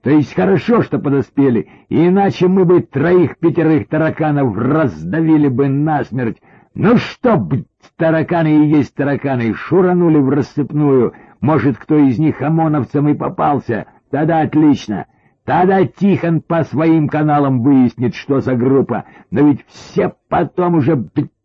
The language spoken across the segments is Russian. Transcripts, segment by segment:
То есть хорошо, что подоспели, иначе мы бы 3-5 тараканов раздавили бы насмерть. Ну что, тараканы и есть тараканы, шуранули в рассыпную. Может, кто из них ОМОНовцам и попался? Тогда отлично. Тогда Тихон по своим каналам выяснит, что за группа. Но ведь все потом уже...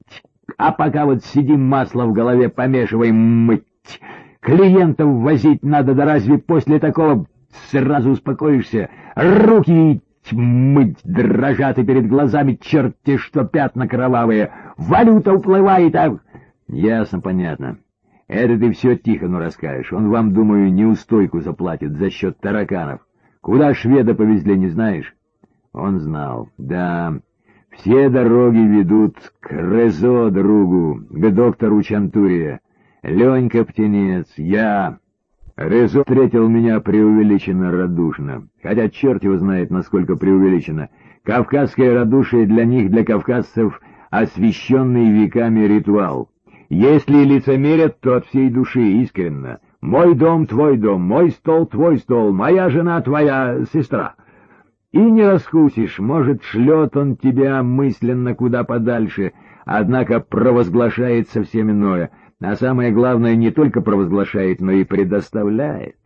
А пока вот сидим, масло в голове помешиваем, мыть. Клиентов возить надо, да разве после такого сразу успокоишься? Руки мыть дрожат, и перед глазами черти что пятна кровавые. Валюта уплывает, а... Ясно, понятно. Это ты все Тихону расскажешь. Он вам, думаю, неустойку заплатит за счет тараканов. Куда шведа повезли, не знаешь? Он знал. Да, все дороги ведут к Резо, другу, к доктору Чантурия. Ленька Птенец, я... Резо встретил меня преувеличенно радушно. Хотя черт его знает, насколько преувеличенно. Кавказское радушие для них, для кавказцев, освященный веками ритуал. Если лицемерят, то от всей души, искренно. Мой дом — твой дом, мой стол — твой стол, моя жена — твоя сестра. И не раскусишь, может, шлет он тебя мысленно куда подальше, однако провозглашает совсем иное. А самое главное, не только провозглашает, но и предоставляет.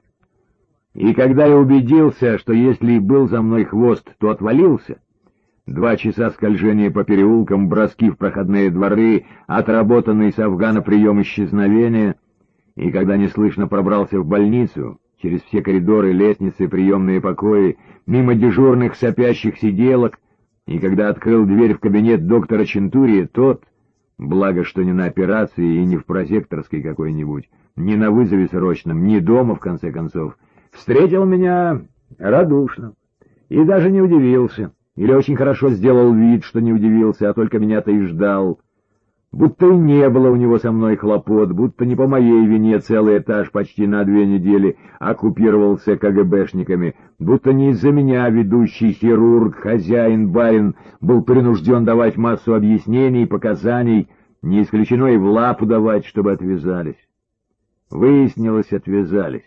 И когда я убедился, что если и был за мной хвост, то отвалился, 2 часа скольжения по переулкам, броски в проходные дворы, отработанный с Афгана прием исчезновения, и когда неслышно пробрался в больницу, через все коридоры, лестницы, приемные покои, мимо дежурных сопящих сиделок, и когда открыл дверь в кабинет доктора Чентурия, тот, благо что не на операции и не в прозекторской какой-нибудь, не на вызове срочном, не дома, в конце концов, встретил меня радушно и даже не удивился, или очень хорошо сделал вид, что не удивился, а только меня-то и ждал. Будто и не было у него со мной хлопот, будто не по моей вине целый этаж почти на 2 недели оккупировался КГБшниками, будто не из-за меня ведущий хирург, хозяин, барин был принужден давать массу объяснений, показаний, не исключено и в лапу давать, чтобы отвязались. Выяснилось, отвязались.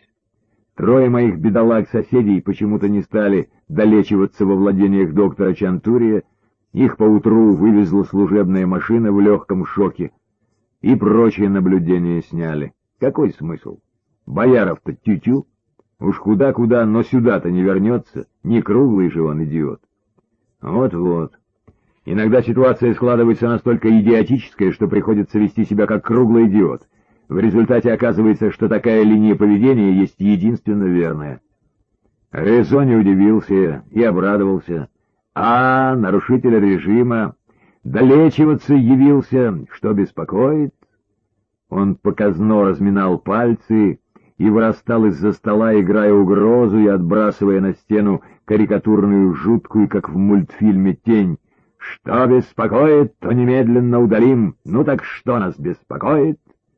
3 моих бедолаг-соседей почему-то не стали долечиваться во владениях доктора Чантурия. Их поутру вывезла служебная машина в легком шоке, и прочие наблюдения сняли. Какой смысл? Бояров-то тю-тю. Уж куда-куда, но сюда-то не вернется. Не круглый же он идиот. Вот-вот. Иногда ситуация складывается настолько идиотическая, что приходится вести себя как круглый идиот. В результате оказывается, что такая линия поведения есть единственно верная. Резо не удивился и обрадовался. А нарушитель режима долечиваться явился, что беспокоит? Он показно разминал пальцы и вырастал из-за стола, играя угрозу и отбрасывая на стену карикатурную, жуткую, как в мультфильме, тень. Что беспокоит, то немедленно удалим. Ну так что нас беспокоит?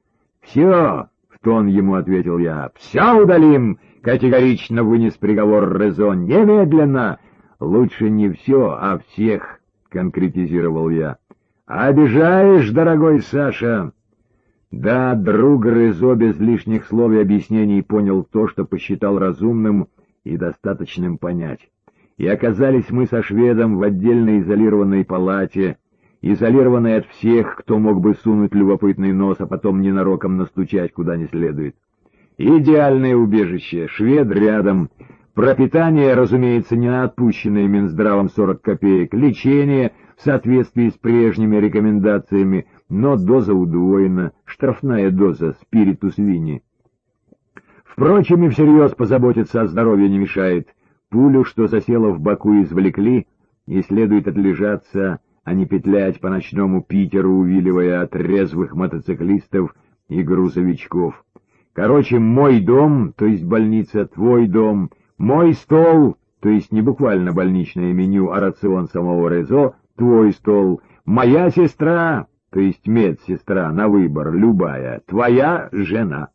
Все, в тон ему ответил я. Все удалим, категорично вынес приговор Резо. Немедленно. Лучше не все, а всех, конкретизировал я. Обижаешь, дорогой Саша? Да, друг Резо без лишних слов и объяснений понял то, что посчитал разумным и достаточным понять. И оказались мы со шведом в отдельной изолированной палате, изолированной от всех, кто мог бы сунуть любопытный нос, а потом ненароком настучать куда не следует. Идеальное убежище, швед рядом. Пропитание, разумеется, не на отпущенные Минздравом 40 копеек, лечение в соответствии с прежними рекомендациями, но доза удвоена, штрафная доза спиритус вини. Впрочем, и всерьез позаботиться о здоровье не мешает. Пулю, что засела в боку, извлекли, и следует отлежаться, а не петлять по ночному Питеру, увиливая от резвых мотоциклистов и грузовичков. Короче, мой дом, то есть больница, твой дом, мой стол, то есть не буквально больничное меню, а рацион самого Резо, твой стол, моя сестра, то есть медсестра, на выбор, любая, твоя жена.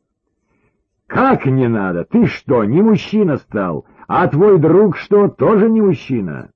Как не надо? Ты что, не мужчина стал? А твой друг что, тоже не мужчина?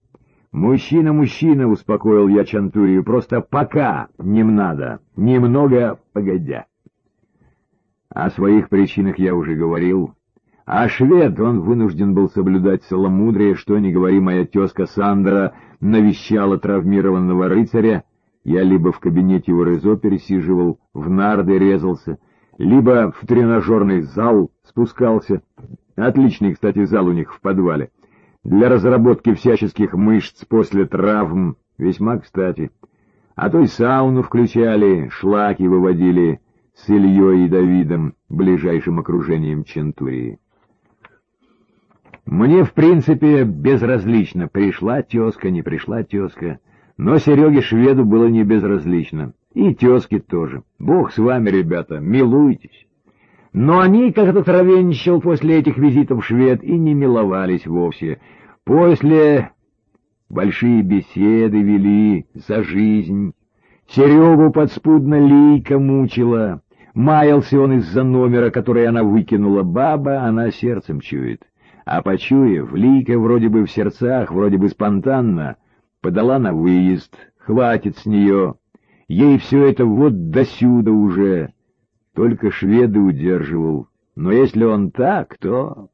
Мужчина, успокоил я Чантурию, просто пока не надо, немного погодя. О своих причинах я уже говорил. А швед, он вынужден был соблюдать целомудрие, что ни говори, моя тезка Сандра навещала травмированного рыцаря, я либо в кабинете у Резо пересиживал, в нарды резался, либо в тренажерный зал спускался. Отличный, кстати, зал у них в подвале. Для разработки всяческих мышц после травм весьма кстати. А то и сауну включали, шлаки выводили с Ильей и Давидом, ближайшим окружением Чентурии. Мне, в принципе, безразлично, пришла тезка, не пришла тезка, но Сереге Шведу было не безразлично, и тезке тоже. Бог с вами, ребята, милуйтесь. Но они, как этот ровенчал после этих визитов швед, и не миловались вовсе. После большие беседы вели за жизнь. Серегу подспудно Лийка мучила. Маялся он из-за номера, который она выкинула. Баба, она сердцем чует. А почуяв, Лийка вроде бы в сердцах, вроде бы спонтанно, подала на выезд. Хватит с нее. Ей все это вот досюда уже. Только шведы удерживал. Но если он так, то...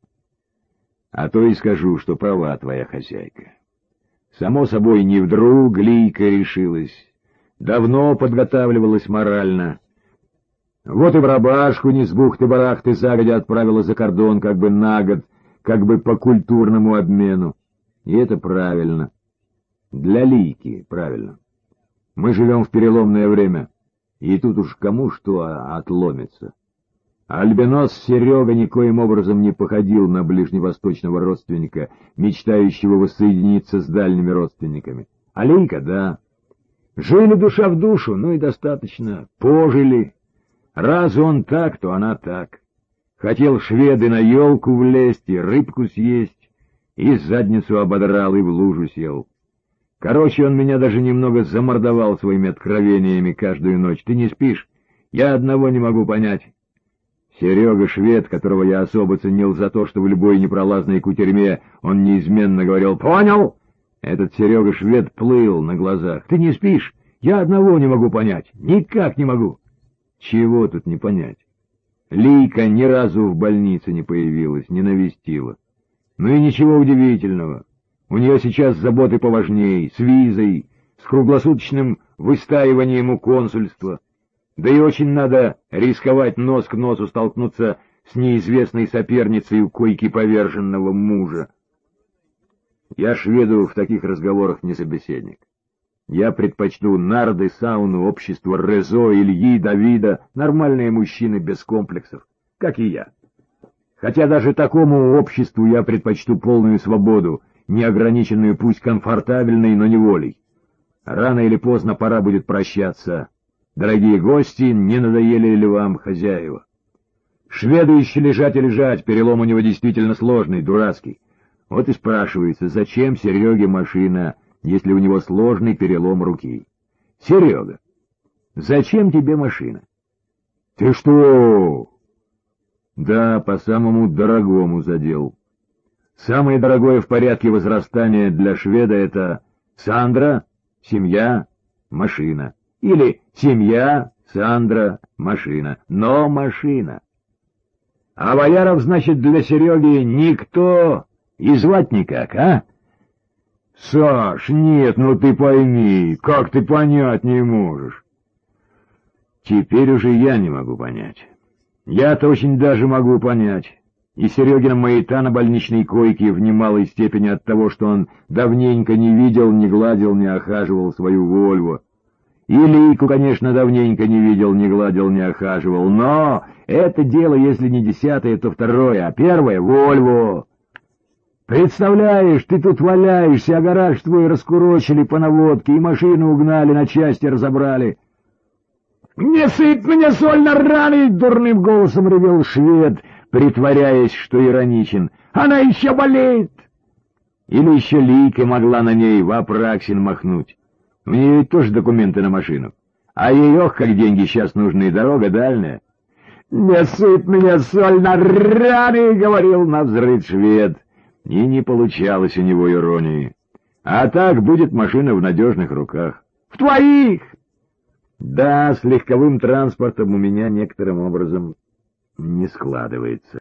А то и скажу, что права твоя хозяйка. Само собой, не вдруг Лийка решилась. Давно подготавливалась морально. Вот и в рабашку не с бухты-барахты загодя отправила за кордон как бы на год, как бы по культурному обмену. И это правильно. Для Лийки правильно. Мы живем в переломное время, и тут уж кому что отломится. Альбинос Серега никоим образом не походил на ближневосточного родственника, мечтающего воссоединиться с дальними родственниками. А Лийка, да. Жили душа в душу, ну и достаточно. Пожили. Раз он так, то она так. Хотел шведы на елку влезть и рыбку съесть, и задницу ободрал, и в лужу сел. Короче, он меня даже немного замордовал своими откровениями каждую ночь. Ты не спишь? Я одного не могу понять. Серега Швед, которого я особо ценил за то, что в любой непролазной кутерьме он неизменно говорил «Понял?» Этот Серега Швед плыл на глазах. «Ты не спишь? Я одного не могу понять. Никак не могу». Чего тут не понять? Лийка ни разу в больнице не появилась, не навестила. Ну и ничего удивительного. У нее сейчас заботы поважней, с визой, с круглосуточным выстаиванием у консульства. Да и очень надо рисковать нос к носу столкнуться с неизвестной соперницей у койки поверженного мужа. Я шведу в таких разговорах не собеседник. Я предпочту нарды, сауну, общество Резо, Ильи, Давида, нормальные мужчины без комплексов, как и я. Хотя даже такому обществу я предпочту полную свободу, неограниченную, пусть комфортабельной, но не волей. Рано или поздно пора будет прощаться. Дорогие гости, не надоели ли вам хозяева? Шведу еще лежать и лежать, перелом у него действительно сложный, дурацкий. Вот и спрашивается, зачем Сереге машина, если у него сложный перелом руки? Серега, зачем тебе машина? Ты что? Да, по самому дорогому задел. Самое дорогое в порядке возрастания для шведа — это Сандра, семья, машина. Или семья, Сандра, машина. Но машина. А Бояров, значит, для Сереги никто и звать никак, а? Саш, нет, ну ты пойми, как ты понять не можешь? Теперь уже я не могу понять. Я-то очень даже могу понять. И Серегина маята на больничной койке в немалой степени от того, что он давненько не видел, не гладил, не охаживал свою Вольву. И Лийку, конечно, давненько не видел, не гладил, не охаживал. Но это дело, если не 10-е, то 2-е, а 1-е — Вольву. Представляешь, ты тут валяешься, а гараж твой раскурочили по наводке, и машину угнали, на части разобрали. — Не сыпь мне соль на раны! — дурным голосом ревел швед, притворяясь, что ироничен. — Она еще болеет! Или еще Лийка могла на ней в Апраксин махнуть. У нее ведь тоже документы на машину. А ей, ох, как деньги сейчас нужны, дорога дальняя. — Не сыпь мне соль на раны! — говорил навзрыд швед. И не получалось у него иронии. А так будет машина в надежных руках. — В твоих! Да, с легковым транспортом у меня некоторым образом не складывается.